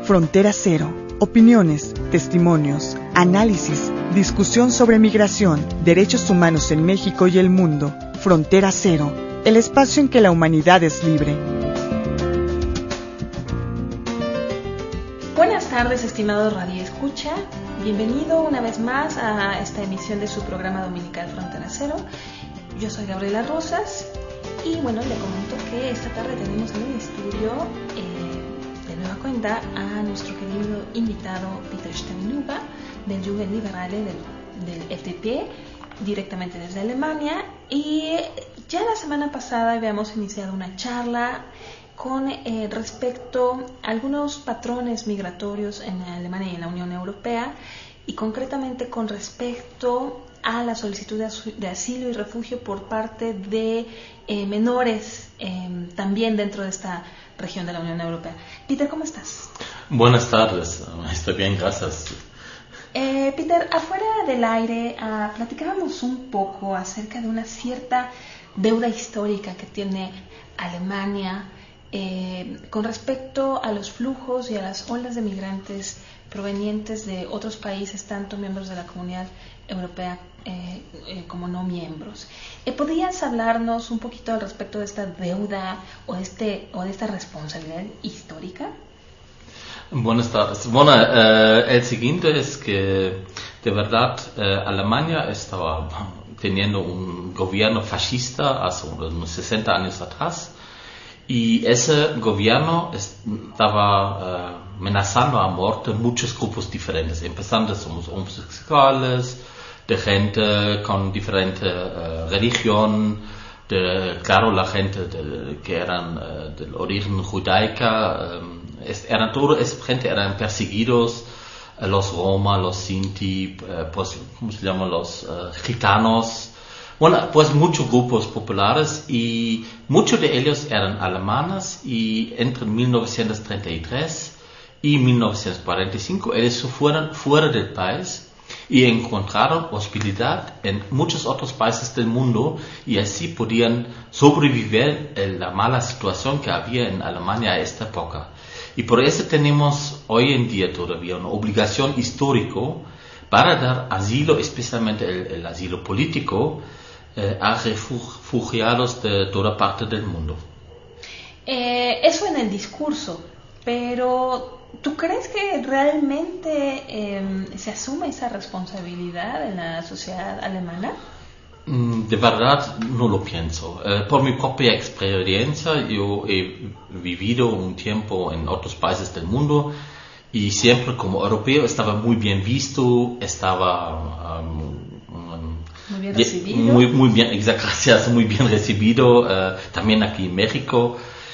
Frontera Cero. Opiniones, testimonios, análisis, discusión sobre migración, derechos humanos en México y el mundo. Frontera Cero. El espacio en que la humanidad es libre. Buenas tardes, estimados Radio Escucha. Bienvenido una vez más a esta emisión de su programa dominical Frontera Cero. Yo soy Gabriela Rosas y bueno, le comento que esta tarde tenemos en el estudio de nueva cuenta a nuestro querido invitado Peter Steinhuber del Jugend Liberale del FDP, directamente desde Alemania. Y ya la semana pasada habíamos iniciado una charla con respecto a algunos patrones migratorios en Alemania y en la Unión Europea, y concretamente con respecto a la solicitud de asilo y refugio por parte de menores también dentro de esta región de la Unión Europea. Peter, ¿cómo estás? Buenas tardes, estoy bien, gracias. Peter, afuera del aire platicábamos un poco acerca de una cierta deuda histórica que tiene Alemania con respecto a los flujos y a las olas de migrantes provenientes de otros países, tanto miembros de la Comunidad Europea como no miembros. ¿Podrías hablarnos un poquito al respecto de esta deuda o de esta responsabilidad histórica? Buenas tardes. Bueno, el siguiente es que de verdad Alemania estaba teniendo un gobierno fascista hace unos 60 años atrás, y ese gobierno estaba amenazando a muerte muchos grupos diferentes, empezando somos homosexuales, de gente con diferente religión, claro, la gente que eran del origen judaica, eran perseguidos, los Roma, los Sinti, pues, ¿cómo se llaman? Los gitanos. Bueno, pues muchos grupos populares, y muchos de ellos eran alemanes, y entre 1933 y 1945 ellos fueron fuera del país y encontraron hospitalidad en muchos otros países del mundo, y así podían sobrevivir en la mala situación que había en Alemania a esta época. Y por eso tenemos hoy en día todavía una obligación histórica para dar asilo, especialmente el asilo político, a refugiados de toda parte del mundo. Eso en el discurso, pero ¿tú crees que realmente se asume esa responsabilidad en la sociedad alemana? De verdad no lo pienso. Por mi propia experiencia, yo he vivido un tiempo en otros países del mundo, y siempre como europeo estaba muy bien visto, estaba muy bien recibido. Muy bien, exacto, gracias, muy bien recibido, también aquí en México.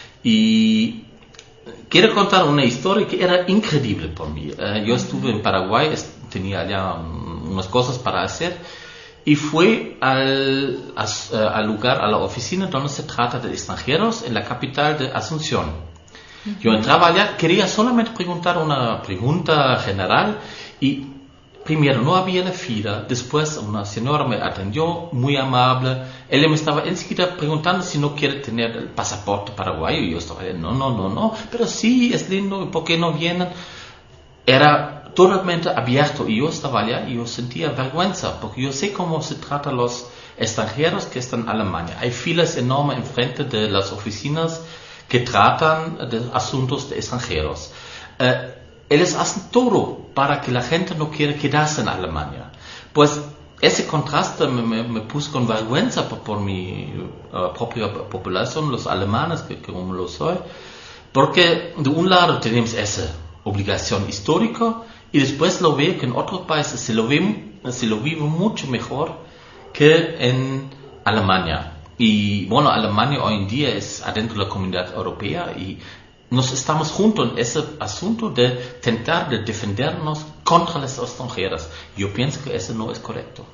Y quiero contar una historia que era increíble por mí. Yo estuve en Paraguay, tenía ya unas cosas para hacer, y fui al lugar, a la oficina donde se trata de extranjeros en la capital de Asunción. Yo entraba allá, quería solamente preguntar una pregunta general, y primero no había una fila, después una señora me atendió, muy amable, ella me estaba enseguida preguntando si no quiere tener el pasaporte paraguayo, y yo estaba, no, pero sí, es lindo, ¿por qué no vienen? Era totalmente abierto, y yo estaba allá y yo sentía vergüenza, porque yo sé cómo se trata a los extranjeros que están en Alemania. Hay filas enormes enfrente de las oficinas que tratan de asuntos de extranjeros. Ellos hacen todo para que la gente no quiera quedarse en Alemania. Pues ese contraste me puso con vergüenza por mi propia población, los alemanes, que como lo soy, porque de un lado tenemos esa obligación histórica, y después lo veo que en otros países se lo vive mucho mejor que en Alemania. Y bueno, Alemania hoy en día es adentro de la Comunidad Europea, y nos estamos juntos en ese asunto de tentar de defendernos contra los extranjeros. Yo pienso que eso no es correcto.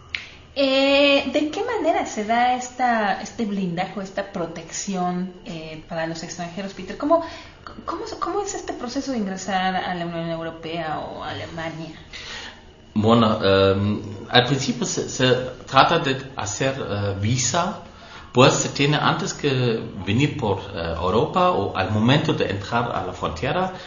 ¿De qué manera se da este blindaje, esta protección para los extranjeros, Peter? ¿Cómo es este proceso de ingresar a la Unión Europea o a Alemania? Bueno, al principio se trata de hacer visa, pues se tiene antes que venir por Europa, o al momento de entrar a la frontera,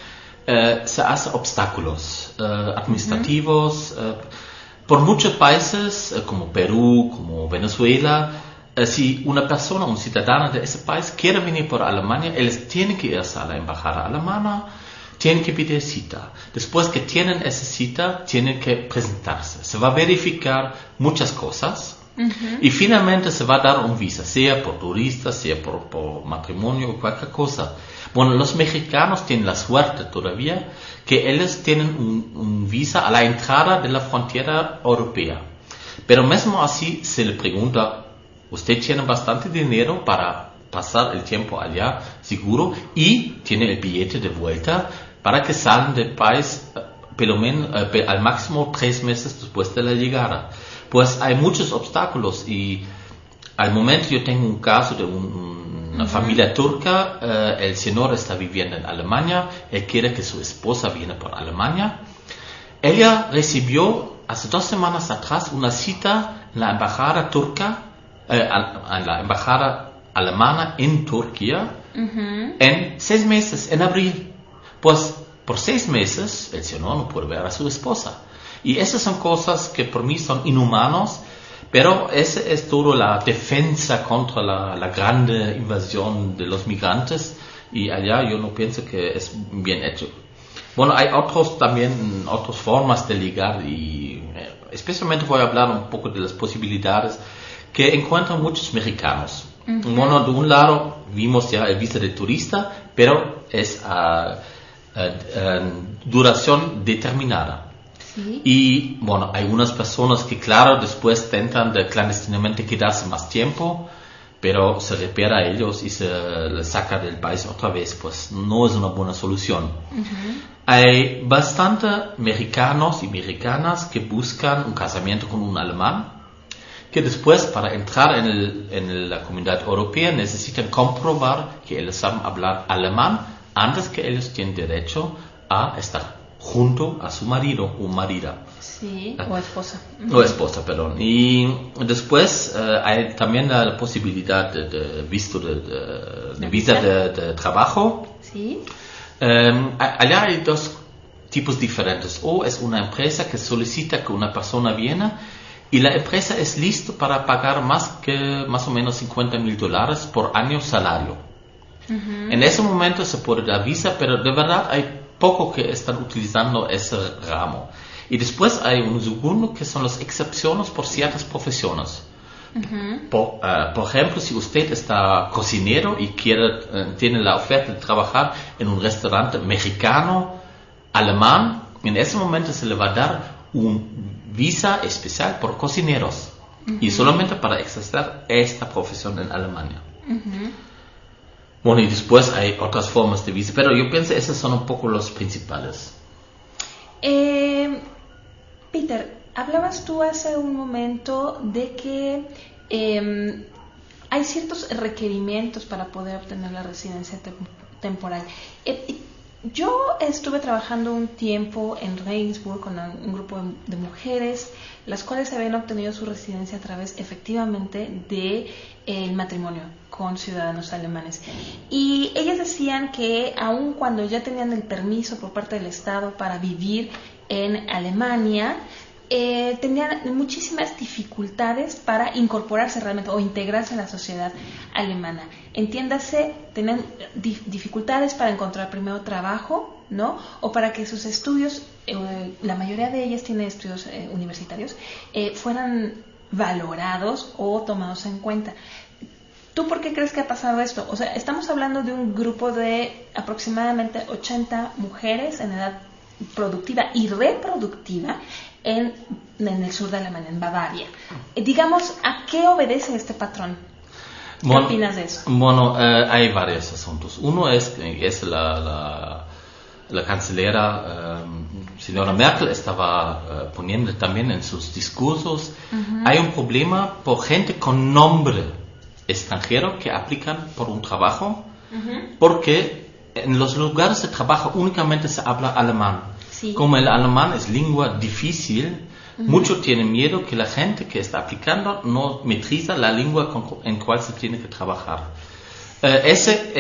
se hace obstáculos administrativos. Por muchos países, como Perú, como Venezuela, si una persona, un ciudadano de ese país quiere venir por Alemania, ellos tienen que irse a la embajada alemana, tienen que pedir cita. Después que tienen esa cita, tienen que presentarse. Se va a verificar muchas cosas. Y finalmente se va a dar un visa, sea por turistas, sea por matrimonio o cualquier cosa. Bueno, los mexicanos tienen la suerte todavía que ellos tienen un visa a la entrada de la frontera europea. Pero mismo así se le pregunta, ¿usted tiene bastante dinero para pasar el tiempo allá seguro? Y tiene el billete de vuelta para que salgan del país al máximo 3 meses después de la llegada. Pues hay muchos obstáculos y al momento yo tengo un caso de una familia turca, el señor está viviendo en Alemania, él quiere que su esposa viene por Alemania. Ella recibió hace 2 semanas atrás una cita en la embajada turca, en la embajada alemana en Turquía, en 6 meses, en abril. Pues por 6 meses el señor no puede ver a su esposa. Y esas son cosas que por mí son inhumanos, pero esa es toda la defensa contra la grande invasión de los migrantes, y allá yo no pienso que es bien hecho. Bueno, hay otras formas de ligar, y especialmente voy a hablar un poco de las posibilidades que encuentran muchos mexicanos. Bueno, de un lado vimos ya el visa de turista, pero es duración determinada. ¿Sí? Y bueno, hay unas personas que claro después intentan de clandestinamente quedarse más tiempo, pero se repara a ellos y se les saca del país otra vez, pues no es una buena solución. Hay bastantes mexicanos y mexicanas que buscan un casamiento con un alemán, que después para entrar en la comunidad europea necesitan comprobar que ellos saben hablar alemán antes que ellos tienen derecho a estar junto a su marido o marida. Sí, o esposa. O esposa, perdón. Y después hay también la posibilidad de visa de trabajo. Sí. Allá hay 2 tipos diferentes. O es una empresa que solicita que una persona viene y la empresa es lista para pagar más o menos $50,000 por año salario. En ese momento se puede dar visa, pero de verdad hay poco que están utilizando ese ramo. Y después hay un segundo que son las excepciones por ciertas profesiones. Por ejemplo, si usted está cocinero y tiene la oferta de trabajar en un restaurante mexicano, alemán, en ese momento se le va a dar un visa especial por cocineros y solamente para ejercer esta profesión en Alemania. Bueno, y después hay otras formas de visa, pero yo pienso que esos son un poco los principales. Peter, hablabas tú hace un momento de que hay ciertos requerimientos para poder obtener la residencia temporal. Yo estuve trabajando un tiempo en Regensburg con un grupo de mujeres, las cuales habían obtenido su residencia a través efectivamente del matrimonio con ciudadanos alemanes. Y ellas decían que aun cuando ya tenían el permiso por parte del Estado para vivir en Alemania, tenían muchísimas dificultades para incorporarse realmente o integrarse en la sociedad alemana. Entiéndase, tenían dificultades para encontrar primero trabajo, ¿no? O para que sus estudios, la mayoría de ellas tienen estudios universitarios, fueran valorados o tomados en cuenta. ¿Tú por qué crees que ha pasado esto? O sea, estamos hablando de un grupo de aproximadamente 80 mujeres en edad productiva y reproductiva en el sur de Alemania, en Bavaria. Digamos, ¿a qué obedece este patrón? ¿Qué opinas de eso? Bueno, hay varios asuntos. Uno es la cancelera señora Merkel estaba poniendo también en sus discursos. Hay un problema por gente con nombre extranjero que aplican por un trabajo, porque en los lugares de trabajo únicamente se habla alemán. Sí. Como el alemán es lengua difícil, muchos tienen miedo que la gente que está aplicando no metriza la lengua en cual se tiene que trabajar. Ese es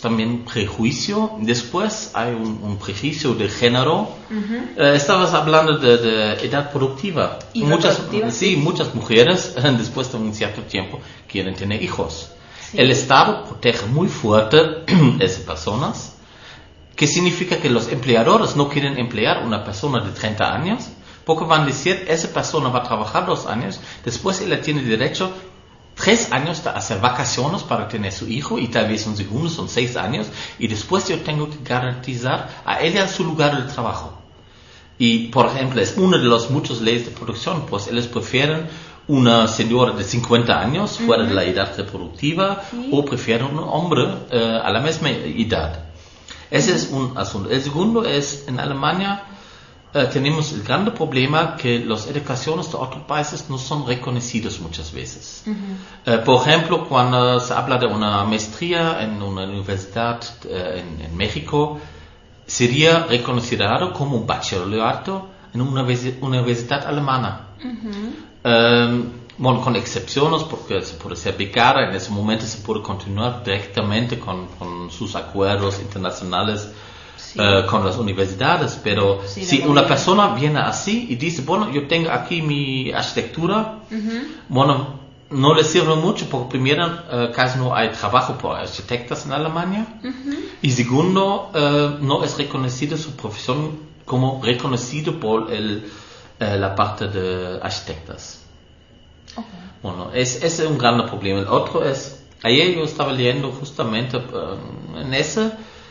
también prejuicio. Después hay un prejuicio de género. Estabas hablando de edad productiva. Muchas mujeres después de un cierto tiempo quieren tener hijos. Sí. El Estado protege muy fuerte a esas personas, que significa que los empleadores no quieren emplear a una persona de 30 años, porque van a decir, esa persona va a trabajar 2 años, después ella tiene derecho 3 años de hacer vacaciones para tener su hijo, y tal vez un segundo son 6 años, y después yo tengo que garantizar a ella su lugar de trabajo. Y, por ejemplo, es una de las muchas leyes de producción, pues ellos prefieren una señora de 50 años fuera de la edad reproductiva, o prefieren un hombre a la misma edad. Ese es un asunto. El segundo es, en Alemania tenemos el gran problema que las educaciones de otros países no son reconocidas muchas veces. Por ejemplo, cuando se habla de una maestría en una universidad en México, sería reconocido como un bachillerato en una universidad alemana. Bueno, con excepciones, porque se puede ser becaria, en ese momento se puede continuar directamente con sus acuerdos internacionales con las universidades, pero si una persona viene así y dice, bueno, yo tengo aquí mi arquitectura, bueno, no le sirve mucho, porque primero casi no hay trabajo por arquitectos en Alemania, y segundo, no es reconocida su profesión como reconocido por la parte de arquitectos. Bueno, ese es un gran problema. El otro es, ayer yo estaba leyendo justamente en ese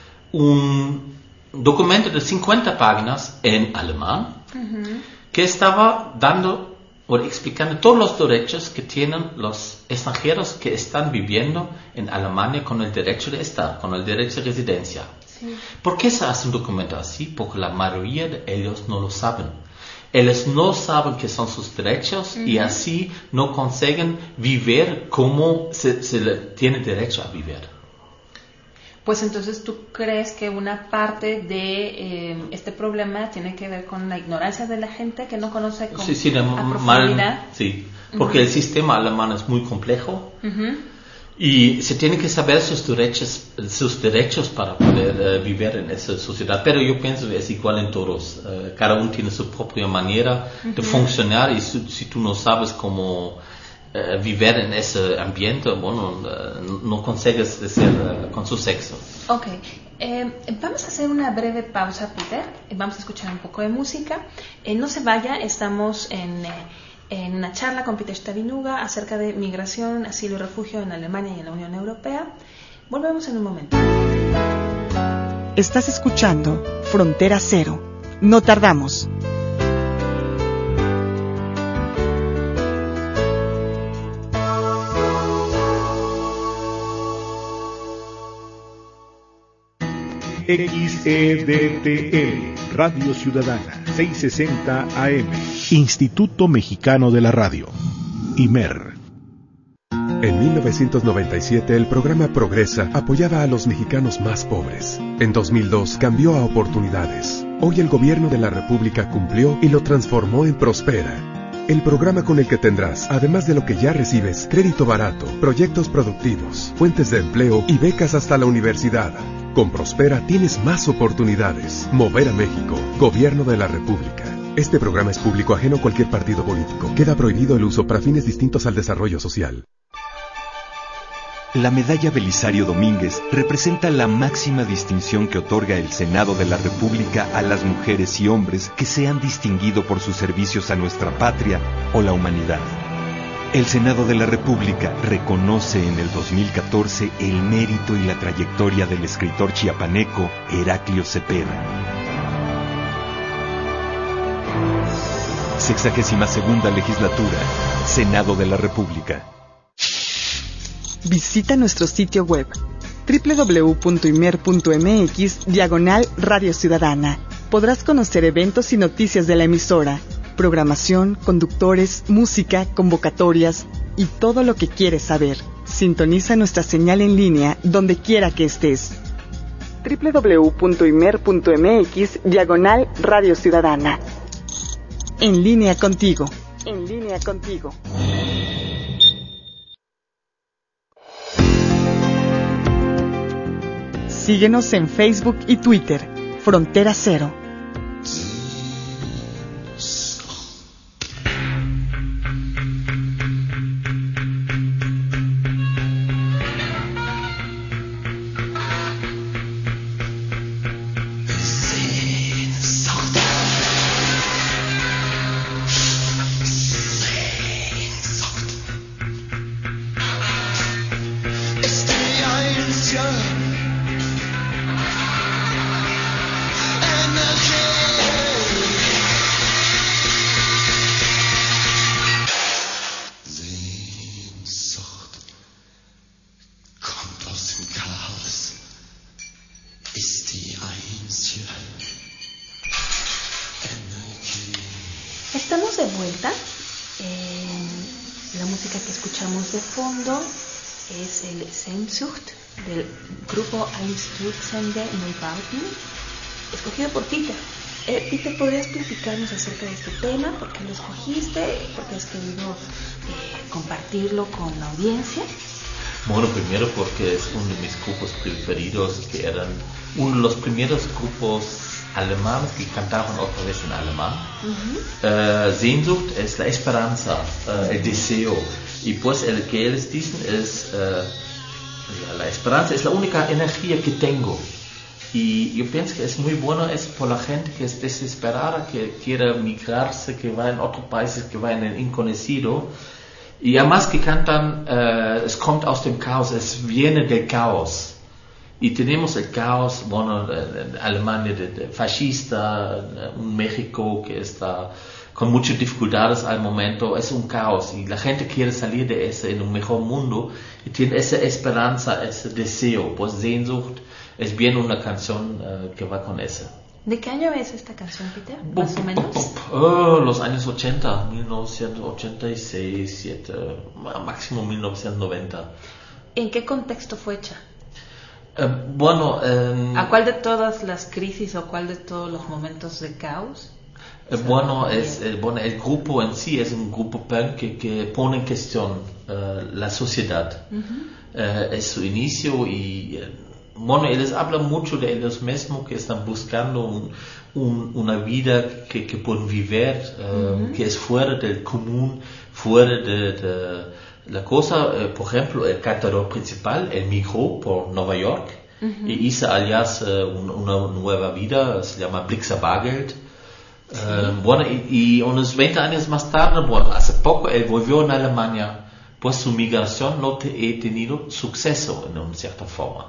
un documento de 50 páginas en alemán, que estaba dando o explicando todos los derechos que tienen los extranjeros que están viviendo en Alemania con el derecho de estar, con el derecho de residencia. ¿Por qué se hace un documento así? Porque la mayoría de ellos no lo saben. Ellos no saben qué son sus derechos y así no consiguen vivir como se le tiene derecho a vivir. Pues entonces, ¿tú crees que una parte de este problema tiene que ver con la ignorancia de la gente que no conoce a profundidad? Sí, porque el sistema alemán es muy complejo y se tiene que saber sus derechos para poder vivir en esa sociedad. Pero yo pienso que es igual en todos. Cada uno tiene su propia manera de funcionar, y si tú no sabes cómo vivir en ese ambiente, bueno, no consigues decir con su sexo. Ok, vamos a hacer una breve pausa, Peter. Vamos a escuchar un poco de música. No se vaya, estamos en una charla con Peter Stabinuga acerca de migración, asilo y refugio en Alemania y en la Unión Europea. Volvemos en un momento. Estás escuchando Frontera Cero. No tardamos. XEDTL, Radio Ciudadana, 660 AM, Instituto Mexicano de la Radio, IMER. En 1997 el programa Progresa apoyaba a los mexicanos más pobres. En 2002 cambió a Oportunidades. Hoy el gobierno de la República cumplió y lo transformó en Prospera. El programa con el que tendrás, además de lo que ya recibes, crédito barato, proyectos productivos, fuentes de empleo y becas hasta la universidad. Con Prospera tienes más oportunidades. Mover a México. Gobierno de la República. Este programa es público, ajeno a cualquier partido político. Queda prohibido el uso para fines distintos al desarrollo social. La medalla Belisario Domínguez representa la máxima distinción que otorga el Senado de la República a las mujeres y hombres que se han distinguido por sus servicios a nuestra patria o la humanidad. El Senado de la República reconoce en el 2014 el mérito y la trayectoria del escritor chiapaneco Heraclio Cepeda. 62ª Legislatura, Senado de la República. Visita nuestro sitio web www.imer.mx/Radio Ciudadana. Podrás conocer eventos y noticias de la emisora, programación, conductores, música, convocatorias y todo lo que quieres saber. Sintoniza nuestra señal en línea donde quiera que estés. www.imer.mx/Radio Ciudadana. En línea contigo. En línea contigo. Síguenos en Facebook y Twitter, Frontera Cero. Estamos de vuelta. La música que escuchamos de fondo es el Sehnsucht del grupo Einstürzende Neubauten, escogido por Peter. Peter, ¿podrías platicarnos acerca de este tema? ¿Por qué lo escogiste? ¿Por qué has querido compartirlo con la audiencia? Bueno, primero porque es uno de mis grupos preferidos, que eran uno de los primeros grupos alemanes que cantaban otra vez en alemán. Uh-huh. Sehnsucht es la esperanza, el deseo. Y pues el que ellos dicen es, la esperanza es la única energía que tengo. Y yo pienso que es muy bueno es por la gente que es desesperada, que quiere migrarse, que va en otros países, que va en el inconocido. Y además que cantan, es kommt aus dem Chaos, es viene del caos. Y tenemos el caos, bueno, en Alemania de fascista, un México que está con muchas dificultades al momento, es un caos. Y la gente quiere salir de ese en un mejor mundo y tiene esa esperanza, ese deseo. Pues Sehnsucht es bien una canción que va con ese. ¿De qué año es esta canción, Peter? Más o menos. Los años 80, 1986, 7, máximo 1990. ¿En qué contexto fue hecha? ¿A cuál de todas las crisis o cuál de todos los momentos de caos? El grupo en sí es un grupo punk que pone en cuestión la sociedad. Uh-huh. Es su inicio y ellos hablan mucho de ellos mismos, que están buscando una vida que pueden vivir, uh-huh, que es fuera del común, fuera de la cosa. Por ejemplo, el cantador principal, él migró por Nueva York, uh-huh, y hizo allá una nueva vida, se llama Blixa Bargeld. Sí. Y unos 20 años más tarde, hace poco, él volvió a Alemania, pues su migración no ha tenido suceso en una cierta forma.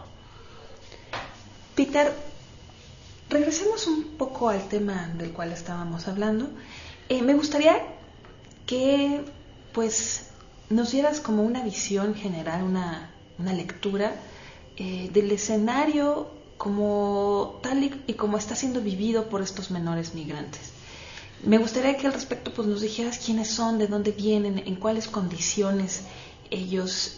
Peter, regresemos un poco al tema del cual estábamos hablando. Me gustaría que pues nos dieras como una visión general, una lectura del escenario como tal y como está siendo vivido por estos menores migrantes. Me gustaría que al respecto pues nos dijeras quiénes son, de dónde vienen, en cuáles condiciones ellos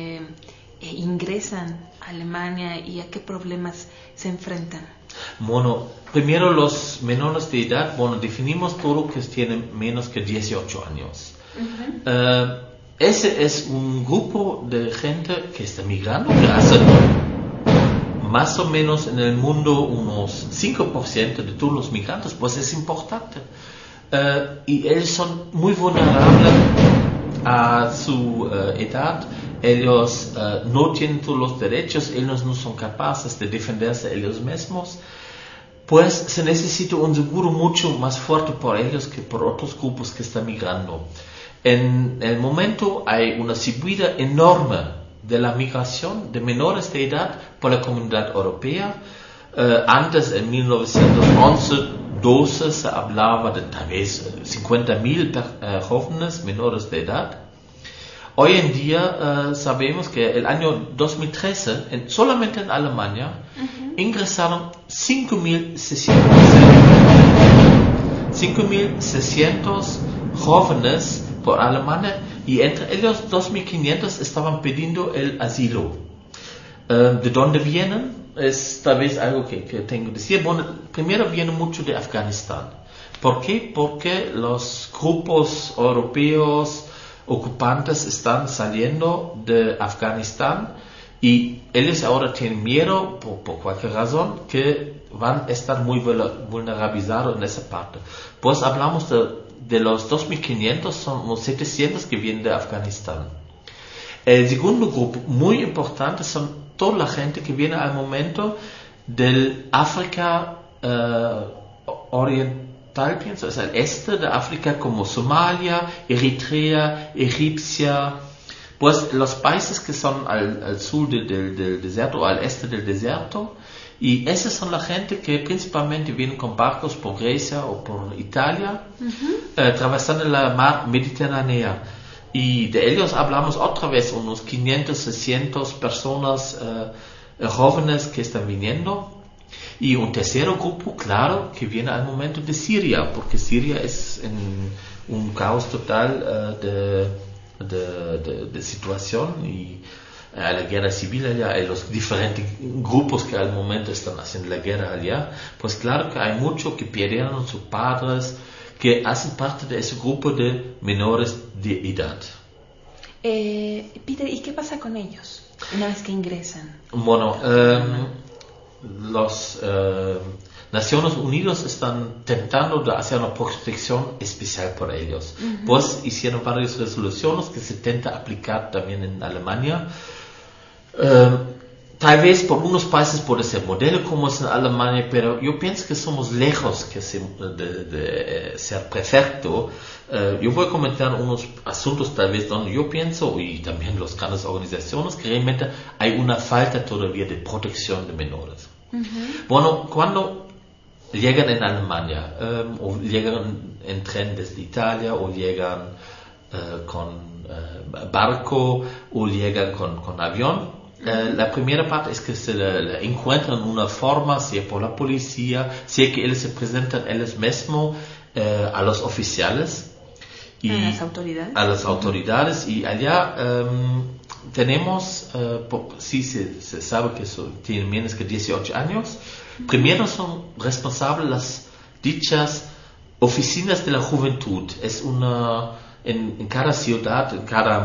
ingresan a Alemania y a qué problemas se enfrentan. Bueno, primero los menores de edad, definimos todo que tienen menos que 18 años. Uh-huh. Ese es un grupo de gente que está migrando, que hace más o menos en el mundo unos 5% de todos los migrantes, pues es importante. Y ellos son muy vulnerables a su edad. Ellos no tienen todos los derechos, ellos no son capaces de defenderse ellos mismos. Pues se necesita un seguro mucho más fuerte por ellos que por otros grupos que están migrando. En el momento hay una subida enorme de la migración de menores de edad por la Comunidad Europea. Antes, en 1911-12, se hablaba de tal vez 50.000 jóvenes menores de edad. Hoy en día sabemos que el año 2013, solamente en Alemania, uh-huh, ingresaron 5.600 jóvenes por Alemania, y entre ellos 2.500 estaban pidiendo el asilo. ¿De dónde vienen? Es tal vez algo que tengo que decir. Primero viene mucho de Afganistán. ¿Por qué? Porque los grupos europeos ocupantes están saliendo de Afganistán Y ellos ahora tienen miedo, por cualquier razón, que van a estar muy vulnerabilizados en esa parte. Pues hablamos de los 2.500, son unos 700 que vienen de Afganistán. El segundo grupo muy importante son toda la gente que viene al momento del África oriental, pienso, es el este de África como Somalia, Eritrea, Egipcia. Pues los países que son al sur del desierto o al este del desierto, y esas son la gente que principalmente vienen con barcos por Grecia o por Italia, atravesando la mar Mediterránea. Y de ellos hablamos otra vez, unos 500, 600 personas jóvenes que están viniendo. Y un tercer grupo, claro, que viene al momento de Siria, porque Siria es en un caos total de situación y a la guerra civil allá, y los diferentes grupos que al momento están haciendo la guerra allá, pues claro que hay muchos que perdieron sus padres, que hacen parte de ese grupo de menores de edad. Peter, ¿y qué pasa con ellos una vez que ingresan? Bueno, los Naciones Unidas están tentando de hacer una protección especial por ellos. Pues hicieron varias resoluciones que se intenta aplicar también en Alemania. Tal vez por unos países puede ser modelo como es en Alemania, pero yo pienso que somos lejos de ser perfecto. Yo voy a comentar unos asuntos tal vez donde yo pienso, y también las grandes organizaciones, que realmente hay una falta todavía de protección de menores. Bueno, cuando llegan en Alemania, o llegan en tren desde Italia, o llegan con barco, o llegan con avión, la primera parte es que se le encuentran una forma, sea por la policía, sea que ellos se presentan ellos mismos a los oficiales y a las autoridades, y allá tenemos, sí se sabe que tienen menos que 18 años. Primero son responsables las dichas oficinas de la juventud. Es una, en cada ciudad, en cada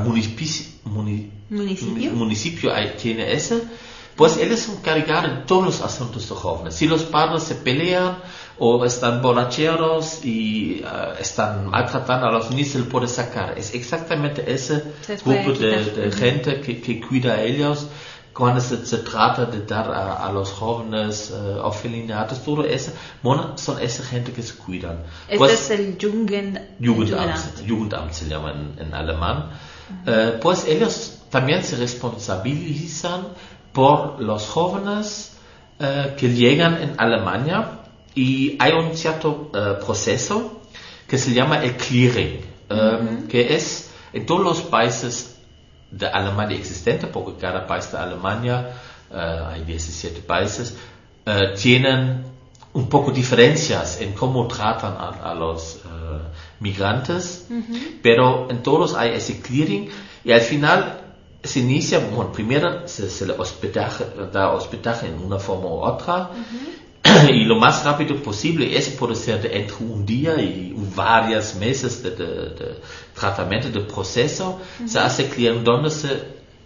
municipio tiene ese. Pues ellos se encargan de todos los asuntos de jóvenes. Si los padres se pelean o están borracheros y están maltratando a los niños, se les puede sacar. Es exactamente ese grupo de gente que cuida a ellos cuando se trata de dar a los jóvenes orfelinatos, todo eso. Bueno, son esa gente que se cuidan. Es el Jugendamt se llama en alemán. Pues ellos también se responsabilizan por los jóvenes que llegan en Alemania, y hay un cierto proceso que se llama el clearing, que es en todos los países de Alemania existentes, porque cada país de Alemania, hay 17 países, tienen un poco diferencias en cómo tratan a los migrantes, pero en todos hay ese clearing, y al final se inicia, bueno, primero se le da hospedaje en una forma u otra, y lo más rápido posible. Eso puede ser de entre un día y varios meses de tratamiento, de proceso. Se hace clearing donde se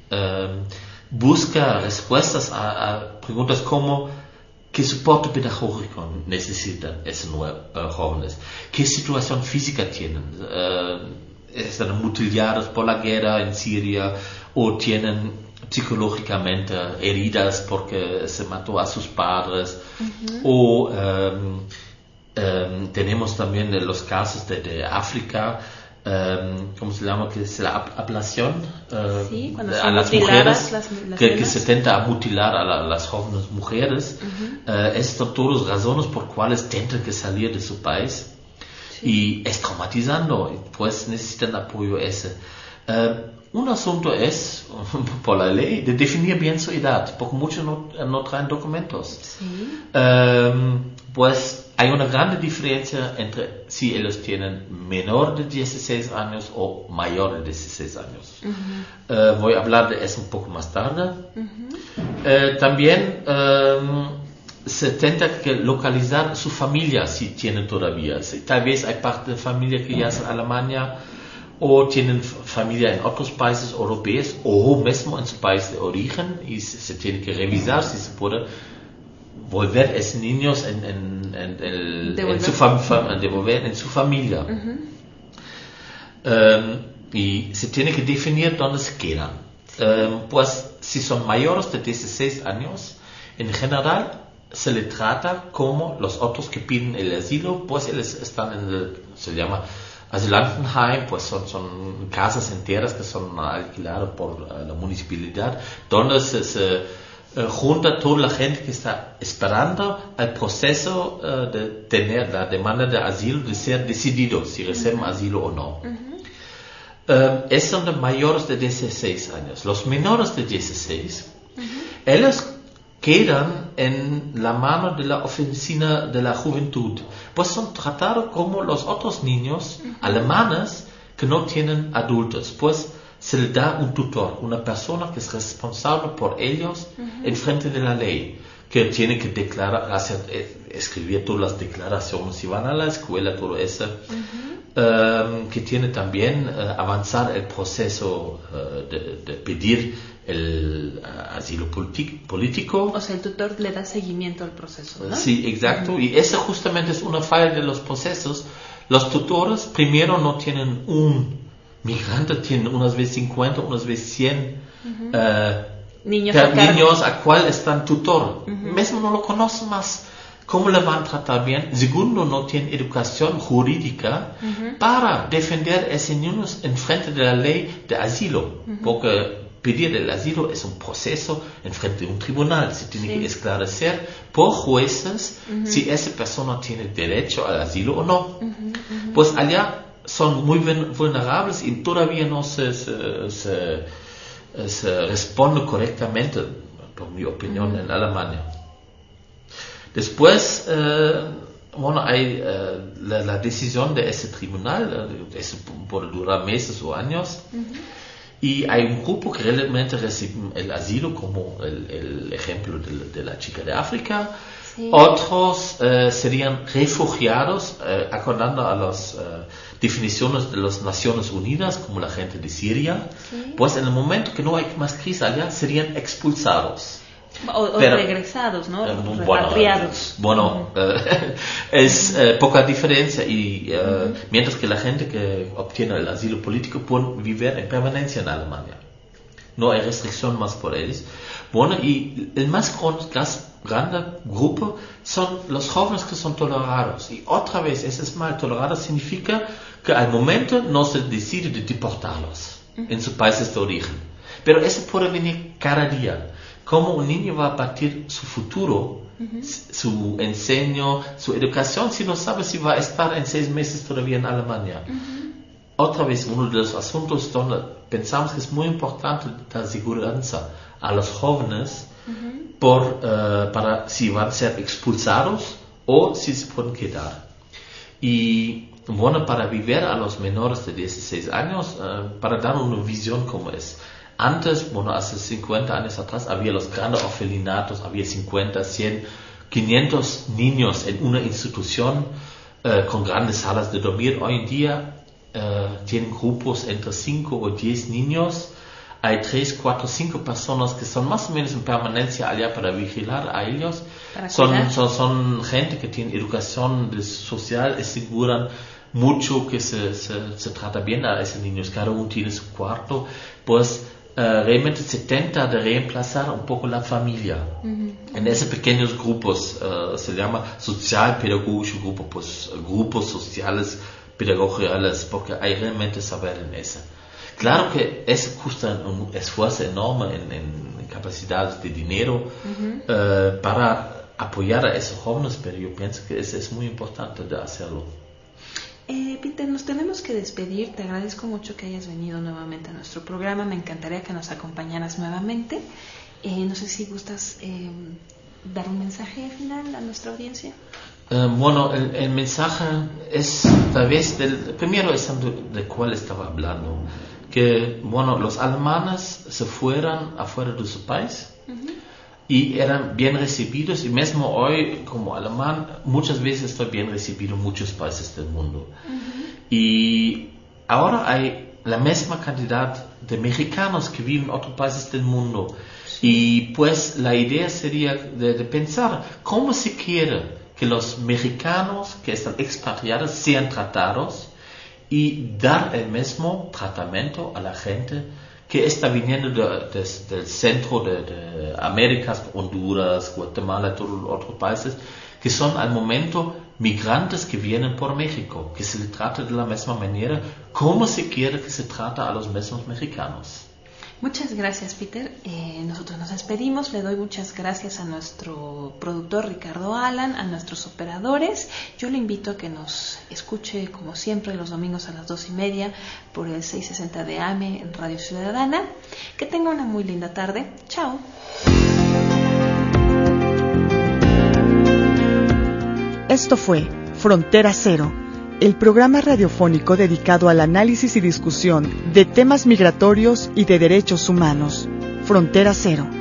busca respuestas a preguntas como: ¿qué soporte pedagógico necesitan esos jóvenes? ¿Qué situación física tienen? ¿Están mutilados por la guerra en Siria? ¿O tienen psicológicamente heridas porque se mató a sus padres? O tenemos también los casos de África, ¿cómo se llama? Que es la ablación a las mujeres, que se intenta mutilar a las jóvenes mujeres. Estas son todas razones por cuales tienen que salir de su país. Y es traumatizando, pues necesitan apoyo ese. Un asunto es, por la ley, de definir bien su edad, porque muchos no traen documentos. Pues hay una gran diferencia entre si ellos tienen menor de 16 años o mayor de 16 años. Voy a hablar de eso un poco más tarde. También se intenta que localizar su familia, si tienen todavía. Tal vez hay parte de familia que ya es en Alemania, o tienen familia en otros países europeos o mismo en su país de origen y se tiene que revisar si se puede volver a esos niños devolver en su familia. Y se tiene que definir dónde se quedan. Pues si son mayores de 16 años, en general se le trata como los otros que piden el asilo, pues ellos están se llama Asylantenheim, pues son casas enteras que son alquiladas por la municipalidad, donde se junta toda la gente que está esperando el proceso de tener la demanda de asilo, de ser decidido si reciben asilo o no. Son de mayores de 16 años. Los menores de 16, ellos quedan en la mano de la oficina de la juventud, pues son tratados como los otros niños alemanes que no tienen adultos, pues se les da un tutor, una persona que es responsable por ellos en frente de la ley, que tiene que declarar, escribir todas las declaraciones si van a la escuela, todo eso, que tiene también avanzar el proceso de pedir el asilo político. O sea, el tutor le da seguimiento al proceso, ¿no? Sí, exacto. Y esa justamente es una falla de los procesos. Los tutores primero no tienen un migrante, tienen unas veces 50, unas veces 100 niños a cual están tutor. Mismo no lo conocen más. ¿Cómo le van a tratar bien? Segundo, no tienen educación jurídica para defender a esos niños en frente de la ley de asilo. Porque pedir el asilo es un proceso en frente de un tribunal. Se tiene que esclarecer por jueces si esa persona tiene derecho al asilo o no. Pues allá son muy vulnerables y todavía no se responde correctamente, por mi opinión, en Alemania. Después, hay la decisión de ese tribunal, eso puede durar meses o años. Y hay un grupo que realmente recibe el asilo, como el ejemplo de la chica de África. Sí. Otros serían refugiados, acordando a las definiciones de las Naciones Unidas, como la gente de Siria. Sí. Pues en el momento que no hay más crisis allá, serían expulsados. O regresados, ¿no? Repatriados. Es poca diferencia y mientras que la gente que obtiene el asilo político puede vivir en permanencia en Alemania. No hay restricción más por ellos. Y el más grande grupo son los jóvenes que son tolerados. Y otra vez, ese es mal tolerado significa que al momento no se decide de deportarlos en sus países de origen. Pero eso puede venir cada día. Cómo un niño va a partir su futuro, su enseño, su educación, si no sabe si va a estar en 6 meses todavía en Alemania. Otra vez, uno de los asuntos donde pensamos que es muy importante dar seguridad a los jóvenes para si van a ser expulsados o si se pueden quedar. Y para vivir a los menores de 16 años, para dar una visión como es. Antes, hace 50 años atrás, había los grandes orfelinatos, había 50, 100, 500 niños en una institución con grandes salas de dormir. Hoy en día tienen grupos entre 5 o 10 niños. Hay 3, 4, 5 personas que son más o menos en permanencia allá para vigilar a ellos. Son gente que tiene educación social, aseguran mucho que se trata bien a esos niños. Cada uno tiene su cuarto. Pues realmente se tenta de reemplazar un poco la familia. En esos pequeños grupos se llama social-pedagógico grupo, pues grupos sociales pedagógicos, porque hay realmente saber en eso. Claro que eso cuesta un esfuerzo enorme en capacidades de dinero para apoyar a esos jóvenes, pero yo pienso que eso es muy importante de hacerlo. Peter, nos tenemos que despedir. Te agradezco mucho que hayas venido nuevamente a nuestro programa. Me encantaría que nos acompañaras nuevamente. No sé si gustas dar un mensaje final a nuestra audiencia. El mensaje es tal vez primero es de cuál estaba hablando, que los alemanes se fueran afuera de su país y eran bien recibidos, y mismo hoy como alemán muchas veces estoy bien recibido en muchos países del mundo. Y ahora hay la misma cantidad de mexicanos que viven en otros países del mundo. Y pues la idea sería de pensar cómo se quiere que los mexicanos que están expatriados sean tratados y dar el mismo tratamiento a la gente que está viniendo del centro de Américas, Honduras, Guatemala, todos los otros países, que son al momento migrantes que vienen por México, que se les trata de la misma manera como se quiere que se trata a los mismos mexicanos. Muchas gracias, Peter. Nosotros nos despedimos. Le doy muchas gracias a nuestro productor Ricardo Alan, a nuestros operadores. Yo le invito a que nos escuche, como siempre, los domingos a las 2:30 por el 660 de AM en Radio Ciudadana. Que tenga una muy linda tarde. Chao. Esto fue Frontera Cero, el programa radiofónico dedicado al análisis y discusión de temas migratorios y de derechos humanos. Frontera Cero.